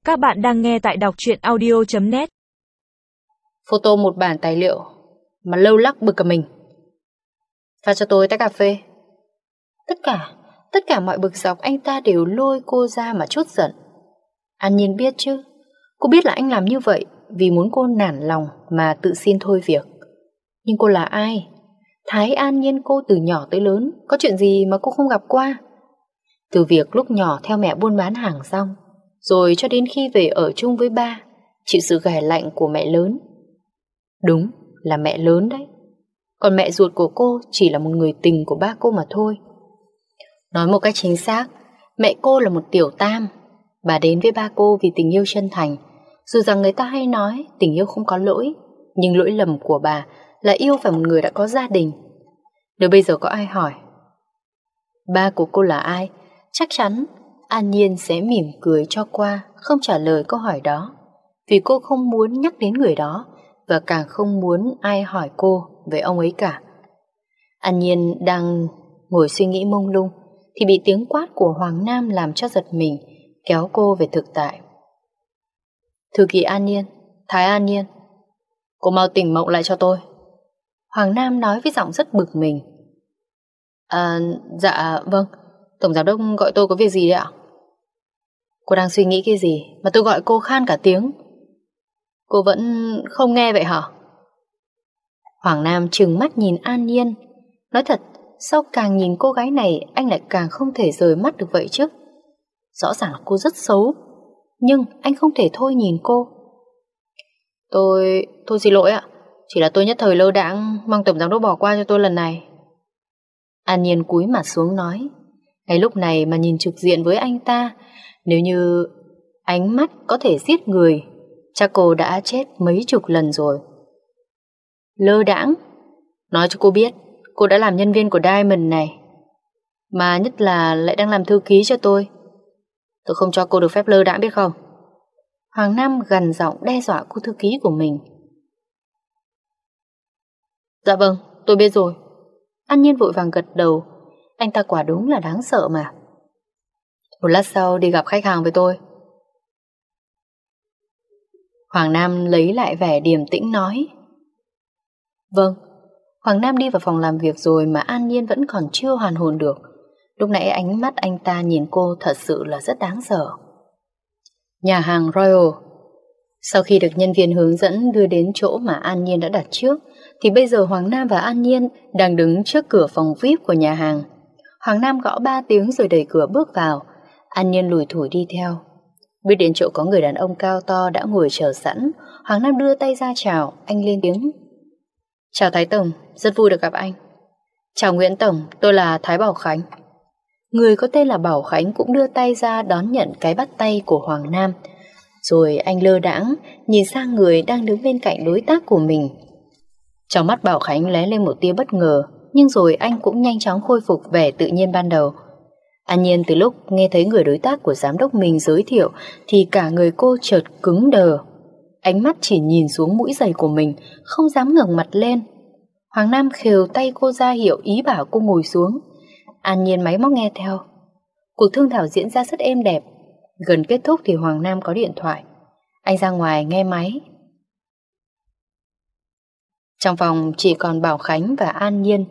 Các bạn đang nghe tại đọc truyện audio.net. Photo một bản tài liệu mà lâu lắc bực cả mình. Pha cho tôi tách cà phê. Tất cả mọi bực dọc anh ta đều lôi cô ra mà trút giận. An Nhiên biết chứ. Cô biết là anh làm như vậy vì muốn cô nản lòng mà tự xin thôi việc. Nhưng cô là ai? Thái An Nhiên cô từ nhỏ tới lớn, có chuyện gì mà cô không gặp qua? Từ việc lúc nhỏ theo mẹ buôn bán hàng rong, rồi cho đến khi về ở chung với ba, chịu sự ghẻ lạnh của mẹ lớn. Đúng là mẹ lớn đấy. Còn mẹ ruột của cô chỉ là một người tình của ba cô mà thôi. Nói một cách chính xác, mẹ cô là một tiểu tam. Bà đến với ba cô vì tình yêu chân thành. Dù rằng người ta hay nói tình yêu không có lỗi, nhưng lỗi lầm của bà là yêu phải một người đã có gia đình. Nếu bây giờ có ai hỏi ba của cô là ai, chắc chắn An Nhiên sẽ mỉm cười cho qua, không trả lời câu hỏi đó. Vì cô không muốn nhắc đến người đó, và càng không muốn ai hỏi cô về ông ấy cả. An Nhiên đang ngồi suy nghĩ mông lung thì bị tiếng quát của Hoàng Nam làm cho giật mình, kéo cô về thực tại. Thư ký An Nhiên, Thái An Nhiên, cô mau tỉnh mộng lại cho tôi. Hoàng Nam nói với giọng rất bực mình. Dạ vâng, tổng giám đốc gọi tôi có việc gì đấy ạ? Cô đang suy nghĩ cái gì mà tôi gọi cô khan cả tiếng? Cô vẫn không nghe vậy hả? Hoàng Nam trừng mắt nhìn An Nhiên. Nói thật, sao càng nhìn cô gái này anh lại càng không thể rời mắt được vậy chứ? Rõ ràng là cô rất xấu, nhưng anh không thể thôi nhìn cô. Tôi xin lỗi ạ. Chỉ là tôi nhất thời lơ đãng, mong tổng giám đốc bỏ qua cho tôi lần này. An Nhiên cúi mặt xuống nói. Ngay lúc này mà nhìn trực diện với anh ta, nếu như ánh mắt có thể giết người, chắc cô đã chết mấy chục lần rồi. Lơ đãng? Nói cho cô biết, cô đã làm nhân viên của Diamond này, mà nhất là lại đang làm thư ký cho tôi. Tôi không cho cô được phép lơ đãng biết không? Hoàng Nam gằn giọng đe dọa cô thư ký của mình. Dạ vâng, tôi biết rồi. An Nhiên vội vàng gật đầu. Anh ta quả đúng là đáng sợ mà. Một lát sau đi gặp khách hàng với tôi. Hoàng Nam lấy lại vẻ điềm tĩnh nói. Vâng. Hoàng Nam đi vào phòng làm việc rồi mà An Nhiên vẫn còn chưa hoàn hồn được. Lúc nãy ánh mắt anh ta nhìn cô thật sự là rất đáng sợ. Nhà hàng Royal. Sau khi được nhân viên hướng dẫn đưa đến chỗ mà An Nhiên đã đặt trước, thì bây giờ Hoàng Nam và An Nhiên đang đứng trước cửa phòng VIP của nhà hàng. Hoàng Nam gõ 3 tiếng rồi đẩy cửa bước vào. An Nhiên lủi thủi đi theo. Biết đến chỗ có người đàn ông cao to đã ngồi chờ sẵn, Hoàng Nam đưa tay ra chào. Anh lên tiếng. Chào Thái Tổng, rất vui được gặp anh. Chào Nguyễn Tổng, tôi là Thái Bảo Khánh. Người có tên là Bảo Khánh cũng đưa tay ra đón nhận cái bắt tay của Hoàng Nam. Rồi anh lơ đãng nhìn sang người đang đứng bên cạnh đối tác của mình. Trong mắt Bảo Khánh lóe lên một tia bất ngờ, nhưng rồi anh cũng nhanh chóng khôi phục vẻ tự nhiên ban đầu. An Nhiên từ lúc nghe thấy người đối tác của giám đốc mình giới thiệu thì cả người cô chợt cứng đờ. Ánh mắt chỉ nhìn xuống mũi giày của mình, không dám ngẩng mặt lên. Hoàng Nam khều tay cô ra hiệu ý bảo cô ngồi xuống. An Nhiên máy móc nghe theo. Cuộc thương thảo diễn ra rất êm đẹp. Gần kết thúc thì Hoàng Nam có điện thoại. Anh ra ngoài nghe máy. Trong phòng chỉ còn Bảo Khánh và An Nhiên.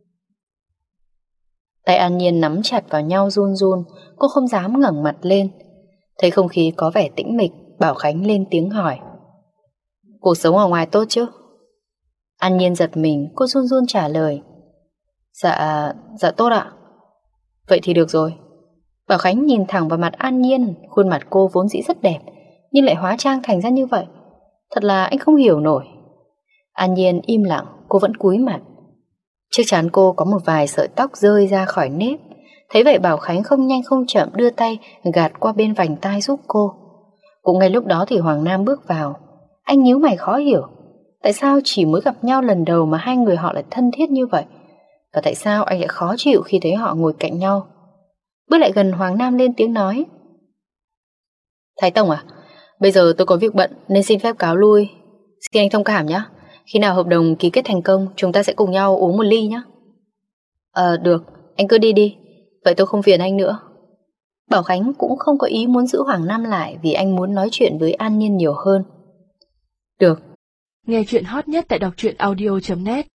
Tay An Nhiên nắm chặt vào nhau run run. Cô không dám ngẩng mặt lên. Thấy không khí có vẻ tĩnh mịch, Bảo Khánh lên tiếng hỏi. Cuộc sống ở ngoài tốt chứ? An Nhiên giật mình, cô run run trả lời. Dạ tốt ạ. Vậy thì được rồi. Bảo Khánh nhìn thẳng vào mặt An Nhiên. Khuôn mặt cô vốn dĩ rất đẹp, nhưng lại hóa trang thành ra như vậy. Thật là anh không hiểu nổi. An Nhiên im lặng, cô vẫn cúi mặt. Chắc chắn cô có một vài sợi tóc rơi ra khỏi nếp. Thấy vậy Bảo Khánh không nhanh không chậm đưa tay gạt qua bên vành tai giúp cô. Cũng ngay lúc đó thì Hoàng Nam bước vào. Anh nhíu mày khó hiểu. Tại sao chỉ mới gặp nhau lần đầu mà hai người họ lại thân thiết như vậy? Và tại sao anh lại khó chịu khi thấy họ ngồi cạnh nhau? Bước lại gần Hoàng Nam lên tiếng nói. Thái Tổng à, bây giờ tôi có việc bận nên xin phép cáo lui. Xin anh thông cảm nhé. Khi nào hợp đồng ký kết thành công, chúng ta sẽ cùng nhau uống một ly nhé. Được, anh cứ đi đi. Vậy tôi không phiền anh nữa. Bảo Khánh cũng không có ý muốn giữ Hoàng Nam lại vì anh muốn nói chuyện với An Nhiên nhiều hơn. Được. Nghe chuyện hot nhất tại đọc truyện audio.net